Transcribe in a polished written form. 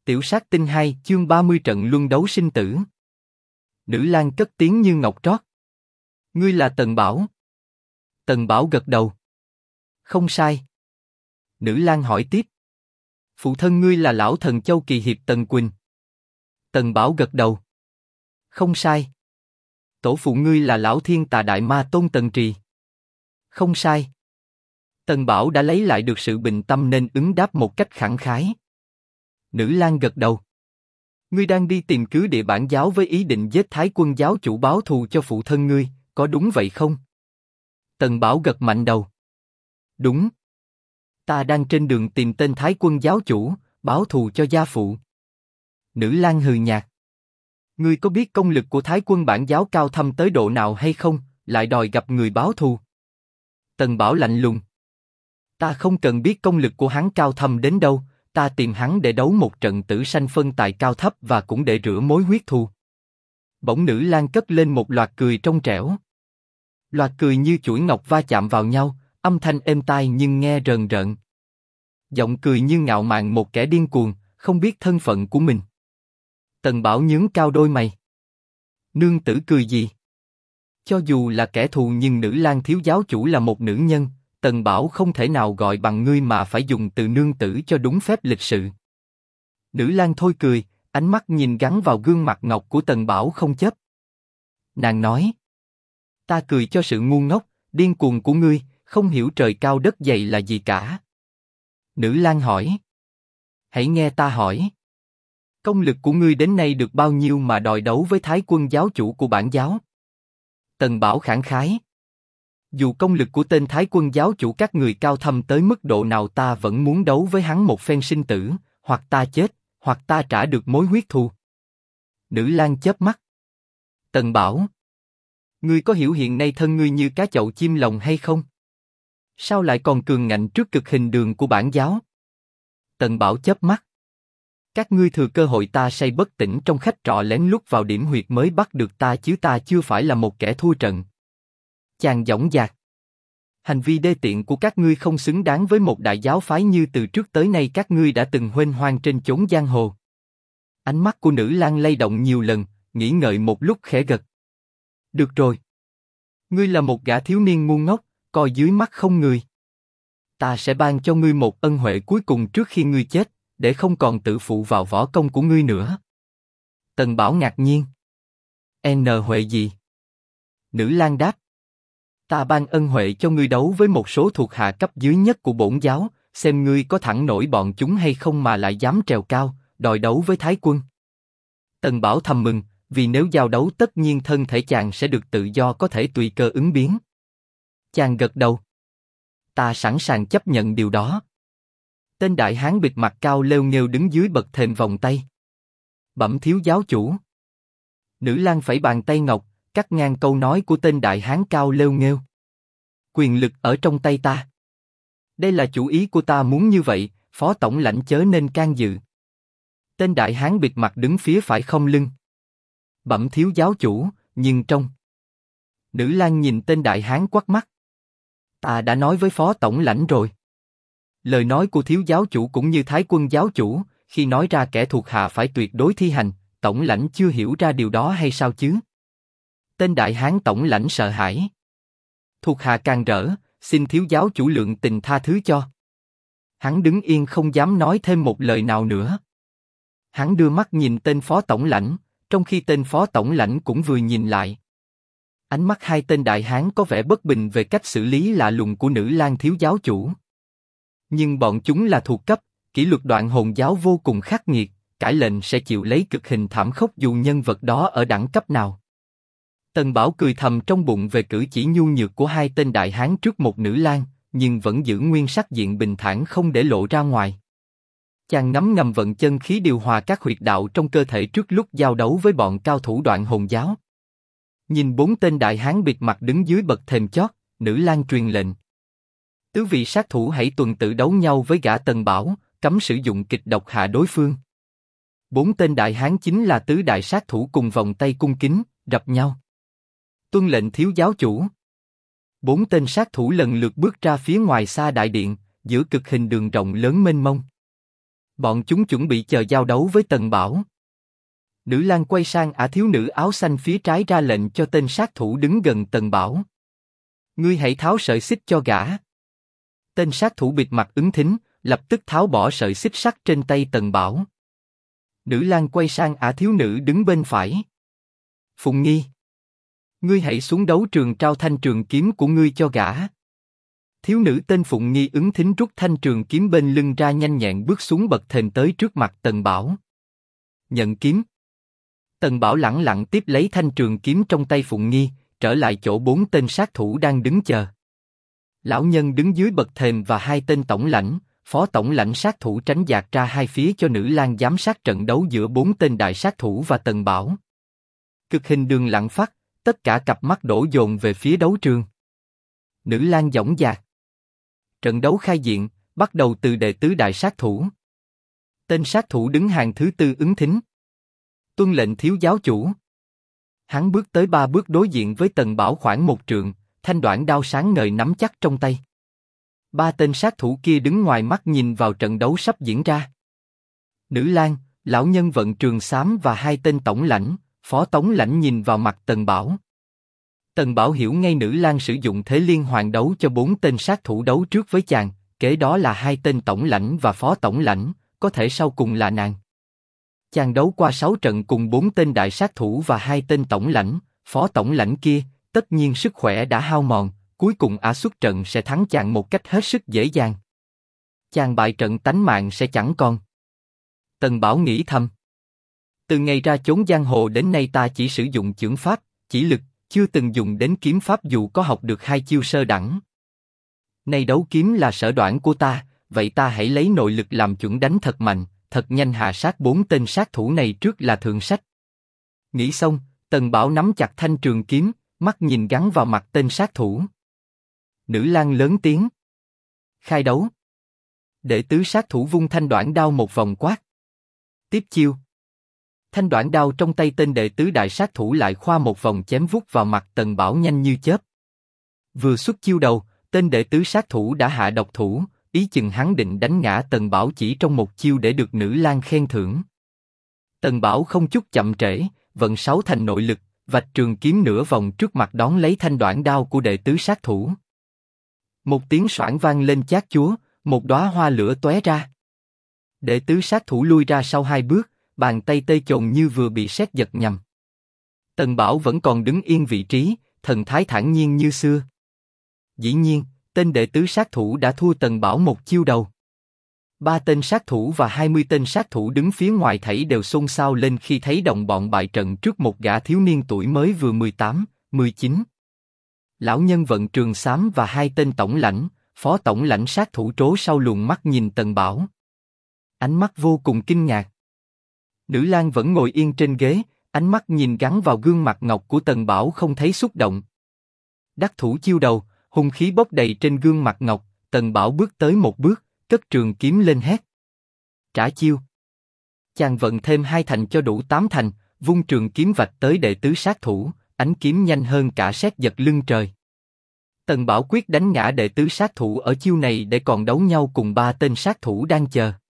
Tiểu sát tinh 2 chương 30 trận luân đấu sinh tử. Nữ lang cất tiếng như ngọc trót. Ngươi là Tần Bảo. Tần Bảo gật đầu. Không sai. Nữ lang hỏi tiếp. Phụ thân ngươi là lão thần Châu Kỳ Hiệp Tần Quỳnh. Tần Bảo gật đầu. Không sai. Tổ phụ ngươi là lão thiên tà đại ma tôn Tần Trì. Không sai. Tần Bảo đã lấy lại được sự bình tâm nên ứng đáp một cách khẳng khái. Nữ lang gật đầu. Ngươi đang đi tìm cứ địa bản giáo với ý định giết Thái Quân giáo chủ báo thù cho phụ thân ngươi, có đúng vậy không? Tần Bảo gật mạnh đầu. Đúng. Ta đang trên đường tìm tên Thái Quân giáo chủ, báo thù cho gia phụ. Nữ lang hừ nhạt. Ngươi có biết công lực của Thái Quân bản giáo cao thâm tới độ nào hay không, lại đòi gặp người báo thù? Tần Bảo lạnh lùng. Ta không cần biết công lực của hắn cao thâm đến đâu. Ta tìm hắn để đấu một trận tử sanh phân tài cao thấp và cũng để rửa mối huyết thù. Bỗng nữ lang cất lên một loạt cười trong trẻo. Loạt cười như chuỗi ngọc va chạm vào nhau, âm thanh êm tai nhưng nghe rờn rợn. Giọng cười như ngạo mạn một kẻ điên cuồng, không biết thân phận của mình. Tần Bảo nhướng cao đôi mày. Nương tử cười gì? Cho dù là kẻ thù nhưng nữ lang thiếu giáo chủ là một nữ nhân. Tần Bảo không thể nào gọi bằng ngươi mà phải dùng từ nương tử cho đúng phép lịch sự. Nữ lang thôi cười, ánh mắt nhìn gắn vào gương mặt ngọc của Tần Bảo không chớp. Nàng nói: Ta cười cho sự ngu ngốc, điên cuồng của ngươi, không hiểu trời cao đất dày là gì cả. Nữ lang hỏi: Hãy nghe ta hỏi. Công lực của ngươi đến nay được bao nhiêu mà đòi đấu với Thái Quân giáo chủ của bản giáo? Tần Bảo khẳng khái: Dù công lực của tên Thái Quân giáo chủ các người cao thâm tới mức độ nào ta vẫn muốn đấu với hắn một phen sinh tử, hoặc ta chết, hoặc ta trả được mối huyết thù. Nữ lang chớp mắt. Tần Bảo, ngươi có hiểu hiện nay thân ngươi như cá chậu chim lồng hay không? Sao lại còn cường ngạnh trước cực hình đường của bản giáo? Tần Bảo chớp mắt. Các ngươi thừa cơ hội ta say bất tỉnh trong khách trọ lén lút vào điểm huyệt mới bắt được ta chứ ta chưa phải là một kẻ thua trận. Chàng dõng dạc. Hành vi đê tiện của các ngươi không xứng đáng với một đại giáo phái như từ trước tới nay các ngươi đã từng huênh hoang trên chốn giang hồ. Ánh mắt của nữ lang lay động nhiều lần, nghĩ ngợi một lúc khẽ gật. Được rồi. Ngươi là một gã thiếu niên ngu ngốc, coi dưới mắt không người. Ta sẽ ban cho ngươi một ân huệ cuối cùng trước khi ngươi chết, để không còn tự phụ vào võ công của ngươi nữa. Tần Bảo ngạc nhiên. N huệ gì? Nữ lang đáp. Ta ban ân huệ cho ngươi đấu với một số thuộc hạ cấp dưới nhất của bổn giáo, xem ngươi có thẳng nổi bọn chúng hay không mà lại dám trèo cao, đòi đấu với Thái Quân. Tần Bảo thầm mừng, vì nếu giao đấu tất nhiên thân thể chàng sẽ được tự do có thể tùy cơ ứng biến. Chàng gật đầu. Ta sẵn sàng chấp nhận điều đó. Tên đại hán bịt mặt cao lêu nghêu đứng dưới bậc thềm vòng tay. Bẩm thiếu giáo chủ. Nữ lang phẩy bàn tay ngọc, cắt ngang câu nói của tên đại hán cao lêu nghêu. Quyền lực ở trong tay ta. Đây là chủ ý của ta muốn như vậy, phó tổng lãnh chớ nên can dự. Tên đại hán bịt mặt đứng phía phải không lưng. Bẩm thiếu giáo chủ, nhưng trong. Nữ lang nhìn tên đại hán quắt mắt. Ta đã nói với phó tổng lãnh rồi. Lời nói của thiếu giáo chủ cũng như Thái Quân giáo chủ, khi nói ra kẻ thuộc hạ phải tuyệt đối thi hành, tổng lãnh chưa hiểu ra điều đó hay sao chứ? Tên đại hán tổng lãnh sợ hãi. Thuộc hạ càng rỡ, xin thiếu giáo chủ lượng tình tha thứ cho. Hắn đứng yên không dám nói thêm một lời nào nữa. Hắn đưa mắt nhìn tên phó tổng lãnh, trong khi tên phó tổng lãnh cũng vừa nhìn lại. Ánh mắt hai tên đại hán có vẻ bất bình về cách xử lý lạ lùng của nữ lang thiếu giáo chủ. Nhưng bọn chúng là thuộc cấp, kỷ luật Đoạn Hồn giáo vô cùng khắc nghiệt, cãi lệnh sẽ chịu lấy cực hình thảm khốc dù nhân vật đó ở đẳng cấp nào. Tần Bảo cười thầm trong bụng về cử chỉ nhu nhược của hai tên đại hán trước một nữ lang, nhưng vẫn giữ nguyên sắc diện bình thản không để lộ ra ngoài. Chàng ngấm ngầm vận chân khí điều hòa các huyệt đạo trong cơ thể trước lúc giao đấu với bọn cao thủ Đoạn Hồn giáo. Nhìn bốn tên đại hán bịt mặt đứng dưới bậc thềm chót, nữ lang truyền lệnh. Tứ vị sát thủ hãy tuần tự đấu nhau với gã Tần Bảo, cấm sử dụng kịch độc hạ đối phương. Bốn tên đại hán chính là tứ đại sát thủ cùng vòng tay cung kính, rập nhau. Tuân lệnh thiếu giáo chủ. Bốn tên sát thủ lần lượt bước ra phía ngoài xa đại điện, giữa cực hình đường rộng lớn mênh mông. Bọn chúng chuẩn bị chờ giao đấu với Tần Bảo. Nữ lang quay sang thiếu nữ áo xanh phía trái ra lệnh cho tên sát thủ đứng gần Tần Bảo. Ngươi hãy tháo sợi xích cho gã. Tên sát thủ bịt mặt ứng thính, lập tức tháo bỏ sợi xích sắt trên tay Tần Bảo. Nữ lang quay sang thiếu nữ đứng bên phải. Phùng Nghi, ngươi hãy xuống đấu trường trao thanh trường kiếm của ngươi cho gã. Thiếu nữ tên Phụng Nghi ứng thính rút thanh trường kiếm bên lưng ra nhanh nhẹn bước xuống bậc thềm tới trước mặt Tần Bảo. Nhận kiếm. Tần Bảo lẳng lặng tiếp lấy thanh trường kiếm trong tay Phụng Nghi, trở lại chỗ 4 tên sát thủ đang đứng chờ. Lão nhân đứng dưới bậc thềm và 2 tên tổng lãnh, phó tổng lãnh sát thủ tránh dạt ra hai phía cho nữ lang giám sát trận đấu giữa 4 tên đại sát thủ và Tần Bảo. Cực hình đường lặng phát, tất cả cặp mắt đổ dồn về phía đấu trường. Nữ lang dõng dạc. Trận đấu khai diện, bắt đầu từ đệ tứ đại sát thủ. Tên sát thủ đứng hàng thứ 4 ứng thính. Tuân lệnh thiếu giáo chủ. Hắn bước tới 3 bước đối diện với Tần Bảo khoảng 1 trượng, thanh đoản đao sáng ngời nắm chắc trong tay. 3 tên sát thủ kia đứng ngoài mắt nhìn vào trận đấu sắp diễn ra. Nữ lang, lão nhân vận trường xám và 2 tên tổng lãnh, phó tổng lãnh nhìn vào mặt Tần Bảo. Tần Bảo hiểu ngay nữ lang sử dụng thế liên hoàn đấu cho 4 tên sát thủ đấu trước với chàng, kế đó là 2 tên tổng lãnh và phó tổng lãnh, có thể sau cùng là nàng. Chàng đấu qua 6 trận cùng 4 tên đại sát thủ và 2 tên tổng lãnh, phó tổng lãnh kia, tất nhiên sức khỏe đã hao mòn, cuối cùng xuất trận sẽ thắng chàng một cách hết sức dễ dàng. Chàng bại trận tánh mạng sẽ chẳng còn. Tần Bảo nghĩ thầm. Từ ngày ra chốn giang hồ đến nay ta chỉ sử dụng chưởng pháp, chỉ lực, chưa từng dùng đến kiếm pháp dù có học được 2 chiêu sơ đẳng. Nay đấu kiếm là sở đoản của ta, vậy ta hãy lấy nội lực làm chuẩn đánh thật mạnh, thật nhanh hạ sát 4 tên sát thủ này trước là thượng sách. Nghĩ xong, Tần Bảo nắm chặt thanh trường kiếm, mắt nhìn gắn vào mặt tên sát thủ. Nữ lang lớn tiếng. Khai đấu. Đệ tứ sát thủ vung thanh đoản đao một vòng quát. Tiếp chiêu. Thanh đoản đao trong tay tên đệ tứ đại sát thủ lại khoa một vòng chém vút vào mặt Tần Bảo nhanh như chớp. Vừa xuất chiêu đầu, tên đệ tứ sát thủ đã hạ độc thủ, ý chừng hắn định đánh ngã Tần Bảo chỉ trong một chiêu để được nữ lang khen thưởng. Tần Bảo không chút chậm trễ, vận 6 thành nội lực, vạch trường kiếm nửa vòng trước mặt đón lấy thanh đoản đao của đệ tứ sát thủ. Một tiếng xoảng vang lên chát chúa, một đóa hoa lửa tóe ra. Đệ tứ sát thủ lui ra sau 2 bước, bàn tay tê chồn như vừa bị sét giật nhầm. Tần Bảo vẫn còn đứng yên vị trí, thần thái thản nhiên như xưa. Dĩ nhiên, tên đệ tứ sát thủ đã thua Tần Bảo một chiêu đầu. 3 tên sát thủ và 20 tên sát thủ đứng phía ngoài thảy đều xôn xao lên khi thấy đồng bọn bại trận trước một gã thiếu niên tuổi mới vừa 18, 19. Lão nhân vận trường xám và 2 tên tổng lãnh, phó tổng lãnh sát thủ trố sau luồng mắt nhìn Tần Bảo. Ánh mắt vô cùng kinh ngạc. Nữ lang vẫn ngồi yên trên ghế, ánh mắt nhìn gắn vào gương mặt ngọc của Tần Bảo không thấy xúc động. Đắc thủ chiêu đầu, hung khí bốc đầy trên gương mặt ngọc, Tần Bảo bước tới một bước, cất trường kiếm lên hét. Trả chiêu. Chàng vận thêm 2 thành cho đủ 8 thành, vung trường kiếm vạch tới đệ tứ sát thủ, ánh kiếm nhanh hơn cả sét giật lưng trời. Tần Bảo quyết đánh ngã đệ tứ sát thủ ở chiêu này để còn đấu nhau cùng 3 tên sát thủ đang chờ.